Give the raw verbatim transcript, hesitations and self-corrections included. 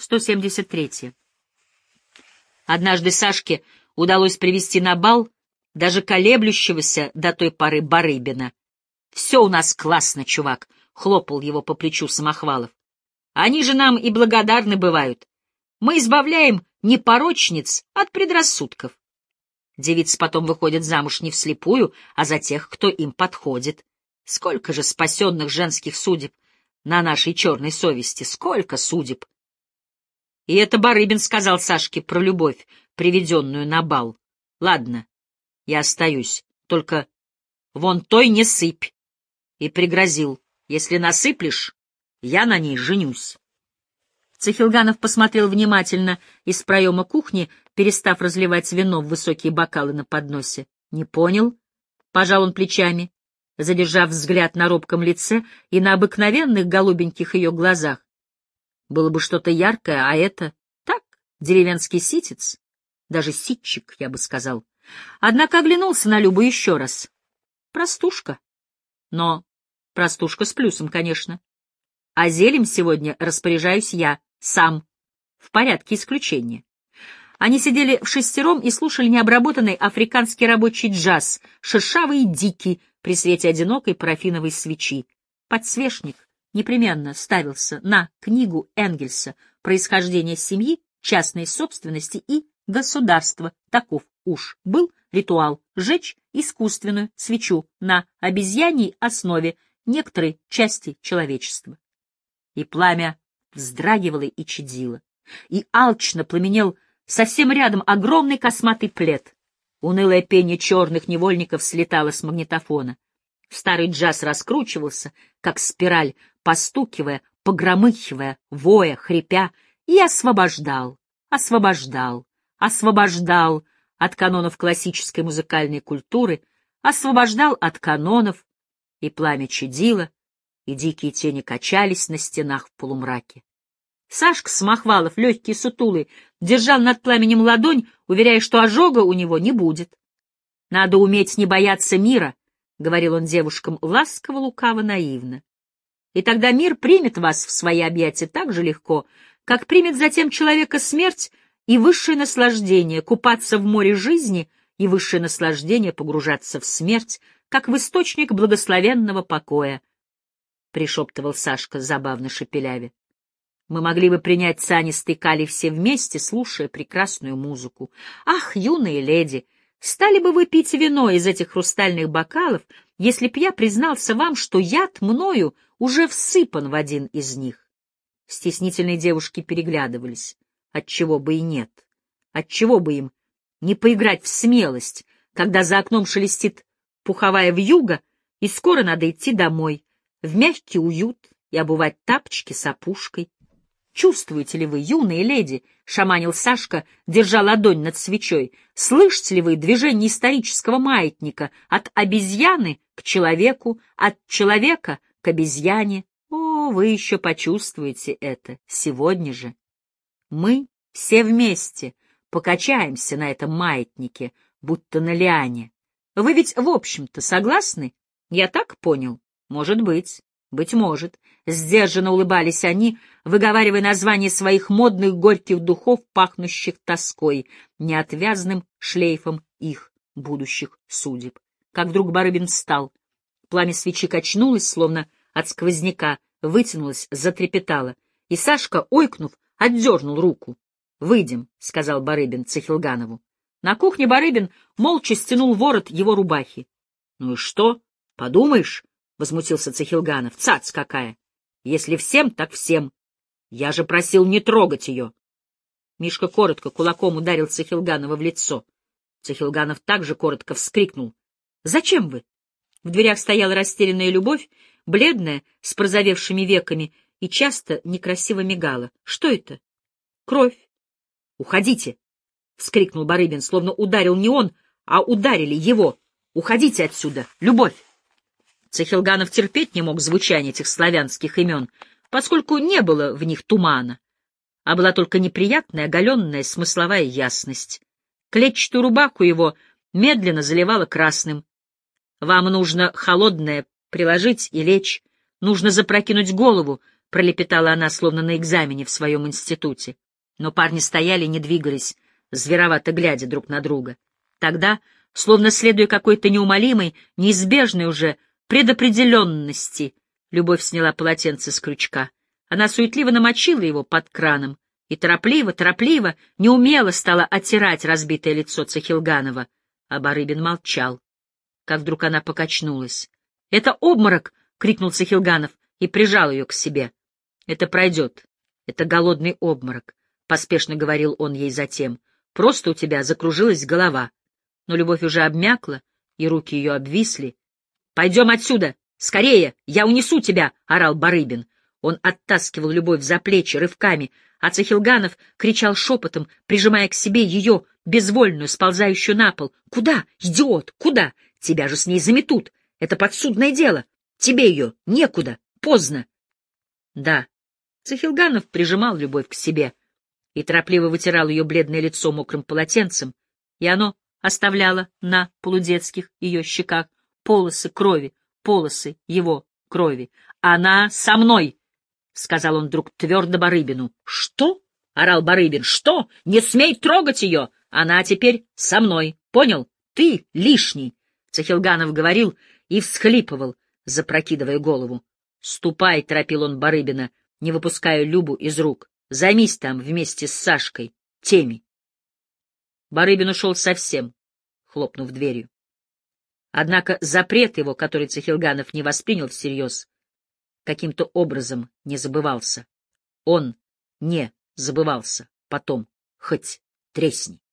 сто семьдесят третье. Однажды Сашке удалось привести на бал даже колеблющегося до той поры Барыбина. «Все у нас классно, чувак», — хлопал его по плечу Самохвалов. «Они же нам и благодарны бывают. Мы избавляем непорочниц от предрассудков. Девицы потом выходят замуж не вслепую, а за тех, кто им подходит. Сколько же спасенных женских судеб на нашей черной совести, сколько судеб!» И это Барыбин сказал Сашке про любовь, приведенную на бал. «Ладно, я остаюсь, только вон той не сыпь». И пригрозил: «Если насыплешь, я на ней женюсь». Цехилганов посмотрел внимательно из проема кухни, перестав разливать вино в высокие бокалы на подносе. «Не понял?» — пожал он плечами, задержав взгляд на робком лице и на обыкновенных голубеньких ее глазах. Было бы что-то яркое, а это так, деревенский ситец, даже ситчик, я бы сказал. Однако оглянулся на Любу еще раз. Простушка. Но простушка с плюсом, конечно. А зелем сегодня распоряжаюсь я, сам, в порядке исключения. Они сидели вшестером и слушали необработанный африканский рабочий джаз, шершавый и дикий, при свете одинокой парафиновой свечи. Подсвечник непременно ставился на книгу Энгельса «Происхождение семьи, частной собственности и государства». Таков уж был ритуал — сжечь искусственную свечу на обезьяньей основе некоторой части человечества. И пламя вздрагивало и чадило, и алчно пламенел совсем рядом огромный косматый плед. Унылое пение черных невольников слетало с магнитофона. Старый джаз раскручивался, как спираль, постукивая, погромыхивая, воя, хрипя, и освобождал, освобождал, освобождал от канонов классической музыкальной культуры, освобождал от канонов, и пламя чадило, и дикие тени качались на стенах в полумраке. Сашка Самохвалов, легкий сутулый, держал над пламенем ладонь, уверяя, что ожога у него не будет. «Надо уметь не бояться мира», — говорил он девушкам ласково, лукаво, наивно. «И тогда мир примет вас в свои объятия так же легко, как примет затем человека смерть и высшее наслаждение купаться в море жизни и высшее наслаждение погружаться в смерть, как в источник благословенного покоя», — пришептывал Сашка, забавно шепелявя. «Мы могли бы принять цианистый калий все вместе, слушая прекрасную музыку. Ах, юные леди, стали бы вы пить вино из этих хрустальных бокалов, если б я признался вам, что яд мною уже всыпан в один из них?» Стеснительные девушки переглядывались. Отчего бы и нет? Отчего бы им не поиграть в смелость, когда за окном шелестит пуховая вьюга, и скоро надо идти домой, в мягкий уют и обувать тапочки с опушкой? «Чувствуете ли вы, юные леди, — шаманил Сашка, держа ладонь над свечой, — слышите ли вы движение исторического маятника от обезьяны к человеку, от человека к обезьяне? О, вы еще почувствуете это сегодня же. Мы все вместе покачаемся на этом маятнике, будто на лиане. Вы ведь, в общем-то, согласны? Я так понял? Может быть, быть может». Сдержанно улыбались они, выговаривая название своих модных горьких духов, пахнущих тоской, неотвязным шлейфом их будущих судеб. Как вдруг Барыбин встал. Пламя свечи качнулось, словно от сквозняка, вытянулось, затрепетало, и Сашка, ойкнув, отдернул руку. «Выйдем», — сказал Барыбин Цехилганову. На кухне Барыбин молча стянул ворот его рубахи. «Ну и что? Подумаешь», — возмутился Цехилганов, — «цац какая! Если всем, так всем. Я же просил не трогать ее». Мишка коротко кулаком ударил Цехилганова в лицо. Цехилганов также коротко вскрикнул: «Зачем вы?» В дверях стояла растерянная Любовь, бледная, с прозовевшими веками, и часто некрасиво мигала. «Что это?» «Кровь». «Уходите!» — вскрикнул Барыбин, словно ударил не он, а ударили его. «Уходите отсюда, Любовь!» Цехилганов терпеть не мог звучания этих славянских имен, поскольку не было в них тумана, а была только неприятная, оголенная смысловая ясность. Клетчатую рубаху его медленно заливало красным. «Вам нужно холодное приложить и лечь, нужно запрокинуть голову, — пролепетала она, словно на экзамене в своем институте. Но парни стояли, не двигались, зверовато глядя друг на друга. Тогда, словно следуя какой-то неумолимой, неизбежной уже предопределенности, Любовь сняла полотенце с крючка. Она суетливо намочила его под краном и торопливо, торопливо, неумело стала оттирать разбитое лицо Цахилганова, а Барыбин молчал. Как вдруг она покачнулась. — Это обморок! — крикнул Цахилганов и прижал ее к себе. — Это пройдет. Это голодный обморок, — поспешно говорил он ей затем. — Просто у тебя закружилась голова. Но Любовь уже обмякла, и руки ее обвисли. — Пойдем отсюда! Скорее! Я унесу тебя! — орал Барыбин. Он оттаскивал Любовь за плечи рывками, а Цахилганов кричал шепотом, прижимая к себе ее, безвольную, сползающую на пол. — Куда, идиот, куда? Тебя же с ней заметут. Это подсудное дело. Тебе ее некуда. Поздно. Да. Цахилганов прижимал Любовь к себе и торопливо вытирал ее бледное лицо мокрым полотенцем, и оно оставляло на полудетских ее щеках полосы крови, полосы его крови. «Она со мной!» — сказал он вдруг твердо Барыбину. «Что?» — орал Барыбин. «Что? Не смей трогать ее! Она теперь со мной. Понял? Ты лишний!» Цахилганов говорил и всхлипывал, запрокидывая голову. «Ступай!» — торопил он Барыбина, не выпуская Любу из рук. «Займись там вместе с Сашкой, теми!» Барыбин ушел совсем, хлопнув дверью. Однако запрет его, который Цахилганов не воспринял всерьез, каким-то образом не забывался. Он не забывался потом, хоть тресни.